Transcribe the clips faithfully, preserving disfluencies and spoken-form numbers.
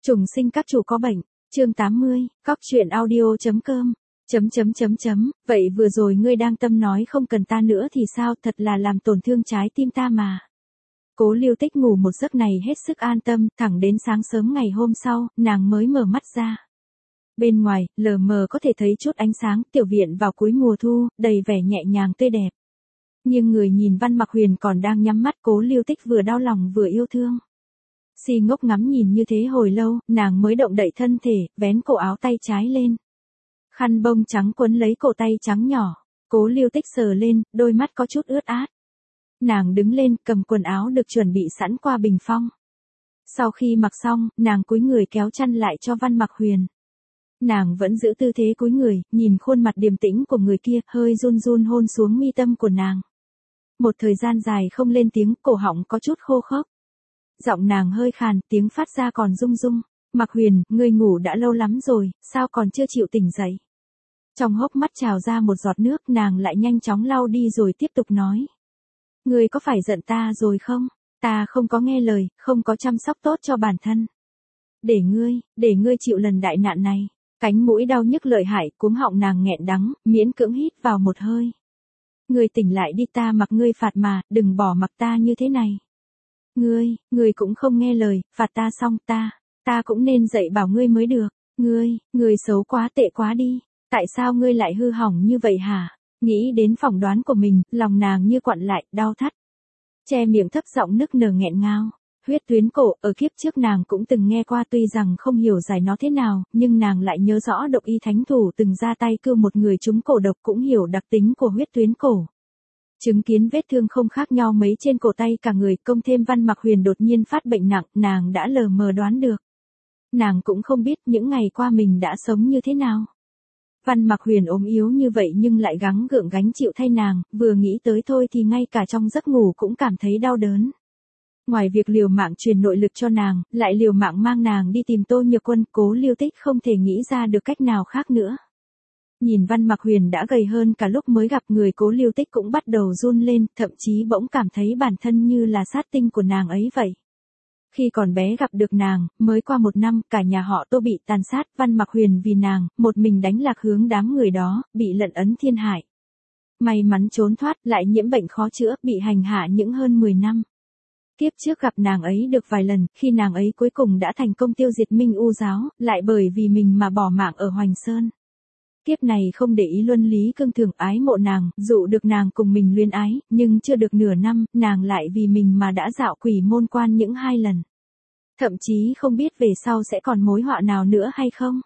Trùng sinh các chủ có bệnh, chương tám mươi, cóc truyện audio.com, chấm chấm chấm chấm, vậy vừa rồi ngươi đang tâm nói không cần ta nữa thì sao, thật là làm tổn thương trái tim ta mà. Cố Lưu Tích ngủ một giấc này hết sức an tâm, thẳng đến sáng sớm ngày hôm sau, nàng mới mở mắt ra. Bên ngoài, lờ mờ có thể thấy chút ánh sáng, tiểu viện vào cuối mùa thu, đầy vẻ nhẹ nhàng tươi đẹp. Nhưng người nhìn Văn Mặc Huyền còn đang nhắm mắt, Cố Lưu Tích vừa đau lòng vừa yêu thương. Si ngốc ngắm nhìn như thế hồi lâu, nàng mới động đậy thân thể, vén cổ áo tay trái lên. Khăn bông trắng quấn lấy cổ tay trắng nhỏ, Cố Lưu Tích sờ lên, đôi mắt có chút ướt át. Nàng đứng lên, cầm quần áo được chuẩn bị sẵn qua bình phong. Sau khi mặc xong, nàng cúi người kéo chăn lại cho Văn Mặc Huyền. Nàng vẫn giữ tư thế cúi người, nhìn khuôn mặt điềm tĩnh của người kia, hơi run run hôn xuống mi tâm của nàng. Một thời gian dài không lên tiếng, cổ họng có chút khô khốc. Giọng nàng hơi khàn, tiếng phát ra còn rung rung. Mặc Huyền, ngươi ngủ đã lâu lắm rồi, sao còn chưa chịu tỉnh dậy? Trong hốc mắt trào ra một giọt nước, nàng lại nhanh chóng lau đi rồi tiếp tục nói. Ngươi có phải giận ta rồi không? Ta không có nghe lời, không có chăm sóc tốt cho bản thân. Để ngươi, để ngươi chịu lần đại nạn này. Cánh mũi đau nhức lợi hại, cúm họng nàng nghẹn đắng, miễn cưỡng hít vào một hơi. Ngươi tỉnh lại đi, ta mặc ngươi phạt mà, đừng bỏ mặc ta như thế này. Ngươi, ngươi cũng không nghe lời, phạt ta xong ta, ta cũng nên dạy bảo ngươi mới được. Ngươi, ngươi xấu quá, tệ quá đi. Tại sao ngươi lại hư hỏng như vậy hả? Nghĩ đến phỏng đoán của mình, lòng nàng như quặn lại, đau thắt. Che miệng thấp giọng nức nở nghẹn ngào. Huyết tuyến cổ, ở kiếp trước nàng cũng từng nghe qua, tuy rằng không hiểu giải nó thế nào, nhưng nàng lại nhớ rõ độc y thánh thủ từng ra tay cứu một người trúng cổ độc, cũng hiểu đặc tính của huyết tuyến cổ. Chứng kiến vết thương không khác nhau mấy trên cổ tay cả người, công thêm Văn Mặc Huyền đột nhiên phát bệnh nặng, nàng đã lờ mờ đoán được. Nàng cũng không biết những ngày qua mình đã sống như thế nào. Văn Mặc Huyền ốm yếu như vậy nhưng lại gắng gượng gánh chịu thay nàng, vừa nghĩ tới thôi thì ngay cả trong giấc ngủ cũng cảm thấy đau đớn. Ngoài việc liều mạng truyền nội lực cho nàng, lại liều mạng mang nàng đi tìm Tô Nhược Quân, Cố Lưu Tích không thể nghĩ ra được cách nào khác nữa. Nhìn Văn Mặc Huyền đã gầy hơn cả lúc mới gặp người, Cố Lưu Tích cũng bắt đầu run lên, thậm chí bỗng cảm thấy bản thân như là sát tinh của nàng ấy vậy. Khi còn bé gặp được nàng, mới qua một năm, cả nhà họ Tô bị tàn sát, Văn Mặc Huyền vì nàng, một mình đánh lạc hướng đám người đó, bị lận ấn thiên hải. May mắn trốn thoát, lại nhiễm bệnh khó chữa, bị hành hạ những hơn mười năm. Kiếp trước gặp nàng ấy được vài lần, khi nàng ấy cuối cùng đã thành công tiêu diệt Minh U giáo, lại bởi vì mình mà bỏ mạng ở Hoành Sơn. Kiếp này không để ý luân lý cương thường, ái mộ nàng, dụ được nàng cùng mình luyến ái, nhưng chưa được nửa năm, nàng lại vì mình mà đã dạo quỷ môn quan những hai lần. Thậm chí không biết về sau sẽ còn mối họa nào nữa hay không.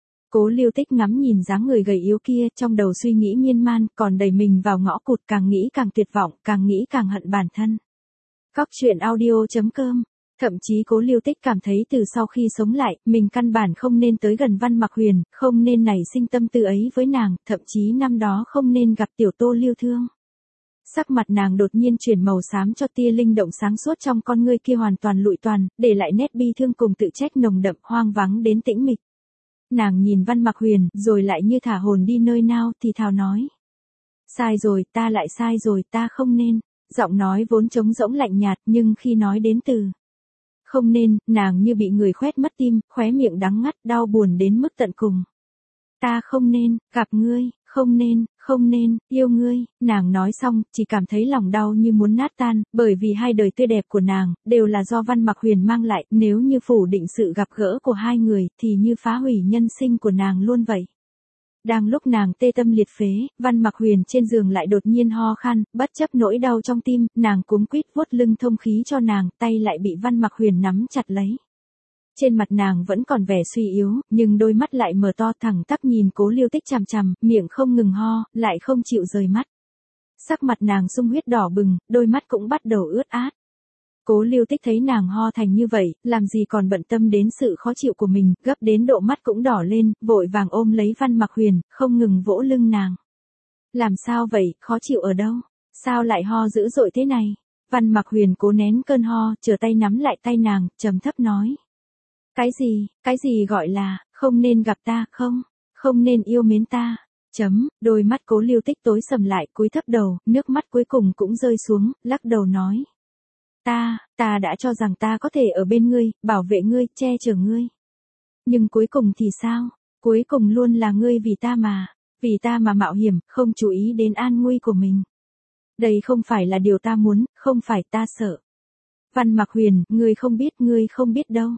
Cố Lưu Tích ngắm nhìn dáng người gầy yếu kia, trong đầu suy nghĩ miên man, còn đẩy mình vào ngõ cụt, càng nghĩ càng tuyệt vọng, càng nghĩ càng hận bản thân. Cóc truyện audio.com. Thậm chí Cố Lưu Tích cảm thấy từ sau khi sống lại, mình căn bản không nên tới gần Văn Mặc Huyền, không nên nảy sinh tâm tư ấy với nàng, thậm chí năm đó không nên gặp tiểu Tô Lưu Thương. Sắc mặt nàng đột nhiên chuyển màu xám cho tia linh động sáng suốt trong con ngươi kia hoàn toàn lụi toàn, để lại nét bi thương cùng tự trách nồng đậm, hoang vắng đến tĩnh mịch. Nàng nhìn Văn Mặc Huyền, rồi lại như thả hồn đi nơi nào, thì thào nói. Sai rồi, ta lại sai rồi, ta không nên. Giọng nói vốn trống rỗng lạnh nhạt, nhưng khi nói đến từ không nên, nàng như bị người khoét mất tim, khóe miệng đắng ngắt, đau buồn đến mức tận cùng. Ta không nên, gặp ngươi, không nên, không nên, yêu ngươi, nàng nói xong, chỉ cảm thấy lòng đau như muốn nát tan, bởi vì hai đời tươi đẹp của nàng, đều là do Văn Mặc Huyền mang lại, nếu như phủ định sự gặp gỡ của hai người, thì như phá hủy nhân sinh của nàng luôn vậy. Đang lúc nàng tê tâm liệt phế, Văn Mặc Huyền trên giường lại đột nhiên ho khan, bất chấp nỗi đau trong tim, nàng cuống quýt vuốt lưng thông khí cho nàng, tay lại bị Văn Mặc Huyền nắm chặt lấy. Trên mặt nàng vẫn còn vẻ suy yếu, nhưng đôi mắt lại mở to thẳng tắp nhìn Cố Lưu Tích chằm chằm, miệng không ngừng ho, lại không chịu rời mắt. Sắc mặt nàng sung huyết đỏ bừng, đôi mắt cũng bắt đầu ướt át. Cố Lưu Tích thấy nàng ho thành như vậy, làm gì còn bận tâm đến sự khó chịu của mình, gấp đến độ mắt cũng đỏ lên, vội vàng ôm lấy Văn Mặc Huyền, không ngừng vỗ lưng nàng. Làm sao vậy, khó chịu ở đâu? Sao lại ho dữ dội thế này? Văn Mặc Huyền cố nén cơn ho, trở tay nắm lại tay nàng, trầm thấp nói. Cái gì, cái gì gọi là, không nên gặp ta, không, không nên yêu mến ta. Chấm, đôi mắt Cố Lưu Tích tối sầm lại, cúi thấp đầu, nước mắt cuối cùng cũng rơi xuống, lắc đầu nói. Ta, ta đã cho rằng ta có thể ở bên ngươi, bảo vệ ngươi, che chở ngươi. Nhưng cuối cùng thì sao? Cuối cùng luôn là ngươi vì ta mà, vì ta mà mạo hiểm, không chú ý đến an nguy của mình. Đây không phải là điều ta muốn, không phải ta sợ. Văn Mặc Huyền, ngươi không biết, ngươi không biết đâu.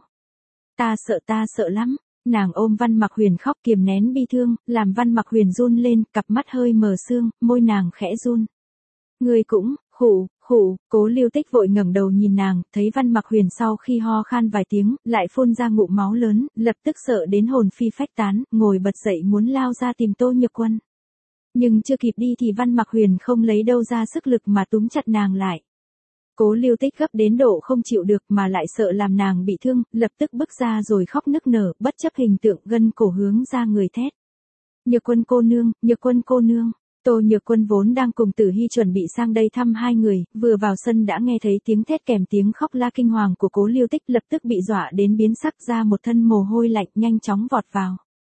Ta sợ, ta sợ lắm. Nàng ôm Văn Mặc Huyền khóc kiềm nén bi thương, làm Văn Mặc Huyền run lên, cặp mắt hơi mờ sương, môi nàng khẽ run. Ngươi cũng, khụ, khụ, Cố Lưu Tích vội ngẩng đầu nhìn nàng, thấy Văn Mặc Huyền sau khi ho khan vài tiếng, lại phun ra ngụm máu lớn, lập tức sợ đến hồn phi phách tán, ngồi bật dậy muốn lao ra tìm Tô Nhược Quân. Nhưng chưa kịp đi thì Văn Mặc Huyền không lấy đâu ra sức lực mà túm chặt nàng lại. Cố Lưu Tích gấp đến độ không chịu được mà lại sợ làm nàng bị thương, lập tức bước ra rồi khóc nức nở, bất chấp hình tượng gân cổ hướng ra người thét. Nhược Quân cô nương, Nhược Quân cô nương. Tô Nhược Quân vốn đang cùng Tử Hy chuẩn bị sang đây thăm hai người, vừa vào sân đã nghe thấy tiếng thét kèm tiếng khóc la kinh hoàng của Cố Lưu Tích, lập tức bị dọa đến biến sắc ra một thân mồ hôi lạnh, nhanh chóng vọt vào.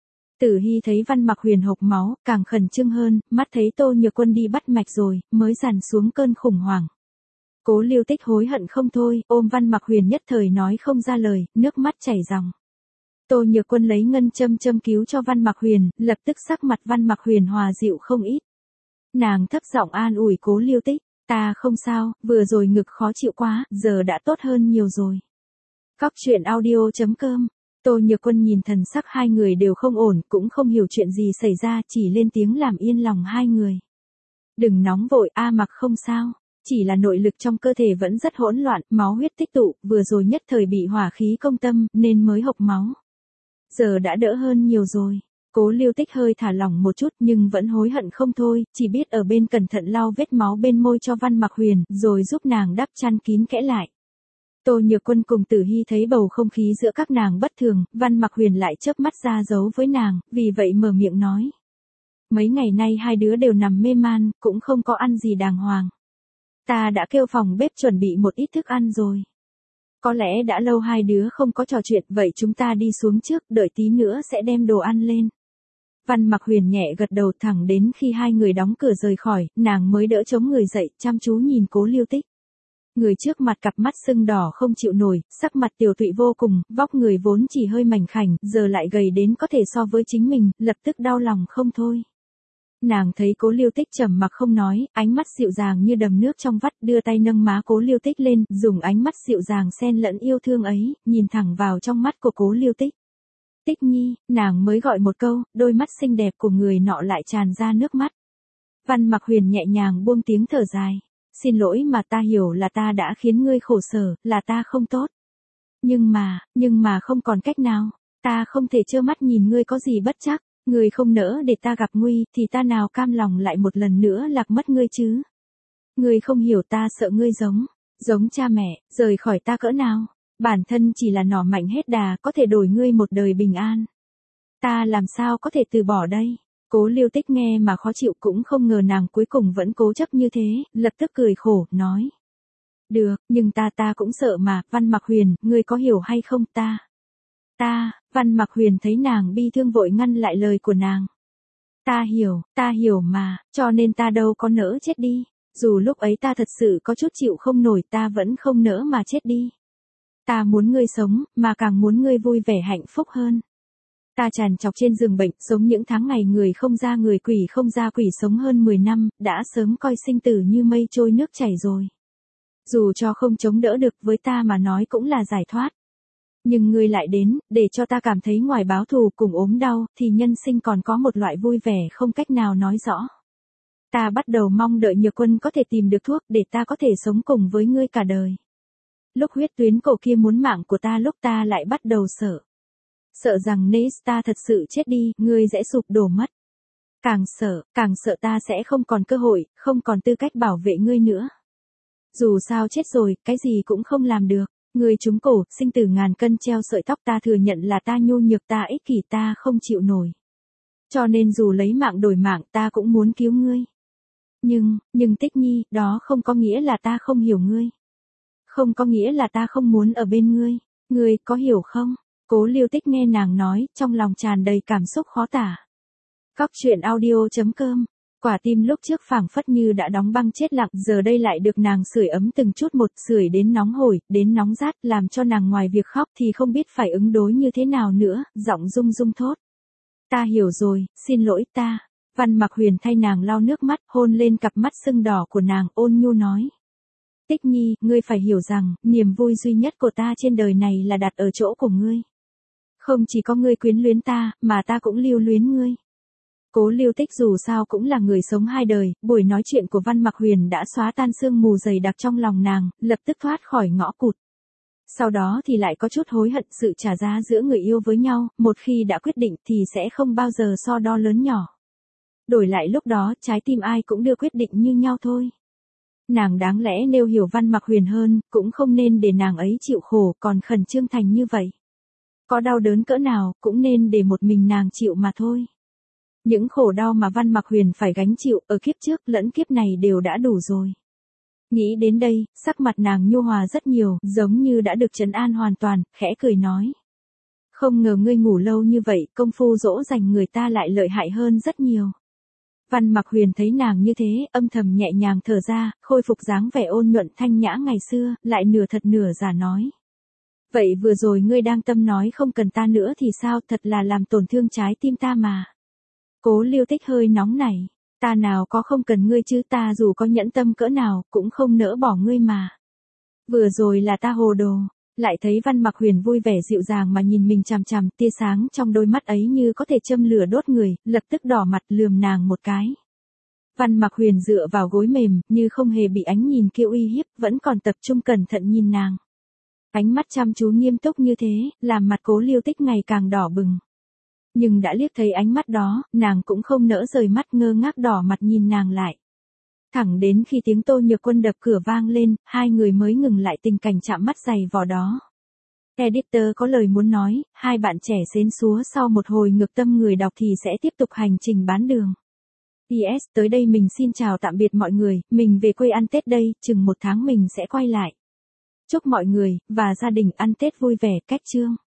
Tử Hy thấy Văn Mặc Huyền hộc máu, càng khẩn trương hơn, mắt thấy Tô Nhược Quân đi bắt mạch rồi, mới dằn xuống cơn khủng hoảng. Cố Lưu Tích hối hận không thôi, ôm Văn Mặc Huyền nhất thời nói không ra lời, nước mắt chảy ròng. Tô Nhược Quân lấy ngân châm châm cứu cho Văn Mặc Huyền, lập tức sắc mặt Văn Mặc Huyền hòa dịu không ít. Nàng thấp giọng an ủi Cố Lưu Tích, ta không sao, vừa rồi ngực khó chịu quá, giờ đã tốt hơn nhiều rồi. Cóc truyện audio chấm com. Tô Nhược Quân nhìn thần sắc hai người đều không ổn, cũng không hiểu chuyện gì xảy ra, chỉ lên tiếng làm yên lòng hai người. Đừng nóng vội, A Mặc không sao, chỉ là nội lực trong cơ thể vẫn rất hỗn loạn, máu huyết tích tụ, vừa rồi nhất thời bị hỏa khí công tâm, nên mới hộc máu. Giờ đã đỡ hơn nhiều rồi. Cố Lưu Tích hơi thả lỏng một chút nhưng vẫn hối hận không thôi, chỉ biết ở bên cẩn thận lau vết máu bên môi cho Văn Mặc Huyền, rồi giúp nàng đắp chăn kín kẽ lại. Tô Nhược Quân cùng Tử Hy thấy bầu không khí giữa các nàng bất thường, Văn Mặc Huyền lại chớp mắt ra giấu với nàng, vì vậy mở miệng nói. Mấy ngày nay hai đứa đều nằm mê man, cũng không có ăn gì đàng hoàng. Ta đã kêu phòng bếp chuẩn bị một ít thức ăn rồi. Có lẽ đã lâu hai đứa không có trò chuyện, vậy chúng ta đi xuống trước, đợi tí nữa sẽ đem đồ ăn lên. Văn Mặc Huyền nhẹ gật đầu, thẳng đến khi hai người đóng cửa rời khỏi, nàng mới đỡ chống người dậy, chăm chú nhìn Cố Lưu Tích. Người trước mặt cặp mắt sưng đỏ không chịu nổi, sắc mặt tiều tụy vô cùng, vóc người vốn chỉ hơi mảnh khảnh, giờ lại gầy đến có thể so với chính mình, lập tức đau lòng không thôi. Nàng thấy Cố Lưu Tích trầm mặc không nói, ánh mắt dịu dàng như đầm nước trong vắt, đưa tay nâng má Cố Lưu Tích lên, dùng ánh mắt dịu dàng xen lẫn yêu thương ấy, nhìn thẳng vào trong mắt của Cố Lưu Tích. Tích nhi, nàng mới gọi một câu, đôi mắt xinh đẹp của người nọ lại tràn ra nước mắt. Văn Mặc Huyền nhẹ nhàng buông tiếng thở dài. Xin lỗi mà ta hiểu là ta đã khiến ngươi khổ sở, là ta không tốt. Nhưng mà, nhưng mà không còn cách nào, ta không thể trơ mắt nhìn ngươi có gì bất trắc, ngươi không nỡ để ta gặp nguy, thì ta nào cam lòng lại một lần nữa lạc mất ngươi chứ. Ngươi không hiểu ta sợ ngươi giống, giống cha mẹ, rời khỏi ta cỡ nào, bản thân chỉ là nỏ mạnh hết đà có thể đổi ngươi một đời bình an. Ta làm sao có thể từ bỏ đây? Cố Lưu Tích nghe mà khó chịu, cũng không ngờ nàng cuối cùng vẫn cố chấp như thế, lập tức cười khổ, nói. Được, nhưng ta ta cũng sợ mà, Văn Mặc Huyền, ngươi có hiểu hay không ta? Ta, Văn Mặc Huyền thấy nàng bi thương vội ngăn lại lời của nàng. Ta hiểu, ta hiểu mà, cho nên ta đâu có nỡ chết đi, dù lúc ấy ta thật sự có chút chịu không nổi, ta vẫn không nỡ mà chết đi. Ta muốn ngươi sống, mà càng muốn ngươi vui vẻ hạnh phúc hơn. Ta tràn trọc trên giường bệnh, sống những tháng ngày người không ra người quỷ không ra quỷ, sống hơn mười năm, đã sớm coi sinh tử như mây trôi nước chảy rồi. Dù cho không chống đỡ được, với ta mà nói cũng là giải thoát. Nhưng ngươi lại đến, để cho ta cảm thấy ngoài báo thù cùng ốm đau, thì nhân sinh còn có một loại vui vẻ không cách nào nói rõ. Ta bắt đầu mong đợi Nhược Quân có thể tìm được thuốc để ta có thể sống cùng với ngươi cả đời. Lúc huyết tuyến cổ kia muốn mạng của ta, lúc ta lại bắt đầu sợ. Sợ rằng nếu ta thật sự chết đi, ngươi sẽ sụp đổ mất. Càng sợ, càng sợ ta sẽ không còn cơ hội, không còn tư cách bảo vệ ngươi nữa. Dù sao chết rồi, cái gì cũng không làm được. Ngươi trúng cổ, sinh tử ngàn cân treo sợi tóc, ta thừa nhận là ta nhu nhược, ta ích kỷ, ta không chịu nổi. Cho nên dù lấy mạng đổi mạng, ta cũng muốn cứu ngươi. Nhưng, nhưng Tích nhi, đó không có nghĩa là ta không hiểu ngươi. Không có nghĩa là ta không muốn ở bên ngươi. Ngươi có hiểu không? Cố Lưu Tích nghe nàng nói, trong lòng tràn đầy cảm xúc khó tả. Cóc truyện audio chấm com Quả tim lúc trước phảng phất như đã đóng băng chết lặng, giờ đây lại được nàng sưởi ấm từng chút một, sưởi đến nóng hổi, đến nóng rát, làm cho nàng ngoài việc khóc thì không biết phải ứng đối như thế nào nữa, giọng rung rung thốt. Ta hiểu rồi, xin lỗi ta. Văn Mặc Huyền thay nàng lau nước mắt, hôn lên cặp mắt sưng đỏ của nàng, ôn nhu nói. Tích Nhi, ngươi phải hiểu rằng, niềm vui duy nhất của ta trên đời này là đặt ở chỗ của ngươi. Không chỉ có ngươi quyến luyến ta, mà ta cũng lưu luyến ngươi. Cố Lưu Tích dù sao cũng là người sống hai đời, buổi nói chuyện của Văn Mặc Huyền đã xóa tan sương mù dày đặc trong lòng nàng, lập tức thoát khỏi ngõ cụt. Sau đó thì lại có chút hối hận sự trả giá giữa người yêu với nhau, một khi đã quyết định thì sẽ không bao giờ so đo lớn nhỏ. Đổi lại lúc đó, trái tim ai cũng đưa quyết định như nhau thôi. Nàng đáng lẽ nếu hiểu Văn Mặc Huyền hơn, cũng không nên để nàng ấy chịu khổ, còn khẩn trương thành như vậy. Có đau đớn cỡ nào, cũng nên để một mình nàng chịu mà thôi. Những khổ đau mà Văn Mặc Huyền phải gánh chịu ở kiếp trước lẫn kiếp này đều đã đủ rồi. Nghĩ đến đây, sắc mặt nàng nhu hòa rất nhiều, giống như đã được trấn an hoàn toàn, khẽ cười nói. Không ngờ ngươi ngủ lâu như vậy, công phu dỗ dành người ta lại lợi hại hơn rất nhiều. Văn Mặc Huyền thấy nàng như thế, âm thầm nhẹ nhàng thở ra, khôi phục dáng vẻ ôn nhuận thanh nhã ngày xưa, lại nửa thật nửa giả nói. Vậy vừa rồi ngươi đang tâm nói không cần ta nữa thì sao, thật là làm tổn thương trái tim ta mà. Cố Lưu Tích hơi nóng nảy, ta nào có không cần ngươi chứ, ta dù có nhẫn tâm cỡ nào, cũng không nỡ bỏ ngươi mà. Vừa rồi là ta hồ đồ. Lại thấy Văn Mặc Huyền vui vẻ dịu dàng mà nhìn mình chằm chằm, tia sáng trong đôi mắt ấy như có thể châm lửa đốt người, lập tức đỏ mặt lườm nàng một cái. Văn Mặc Huyền dựa vào gối mềm, như không hề bị ánh nhìn kia uy hiếp, vẫn còn tập trung cẩn thận nhìn nàng. Ánh mắt chăm chú nghiêm túc như thế, làm mặt Cố Lưu Tích ngày càng đỏ bừng. Nhưng đã liếc thấy ánh mắt đó, nàng cũng không nỡ rời mắt, ngơ ngác đỏ mặt nhìn nàng lại. Thẳng đến khi tiếng Tô Nhược Quân đập cửa vang lên, hai người mới ngừng lại tình cảnh chạm mắt dày vò đó. Editor có lời muốn nói, hai bạn trẻ xến xúa sau một hồi ngược tâm người đọc thì sẽ tiếp tục hành trình bán đường. pê ét tới đây mình xin chào tạm biệt mọi người, mình về quê ăn Tết đây, chừng một tháng mình sẽ quay lại. Chúc mọi người, và gia đình ăn Tết vui vẻ, cách chương.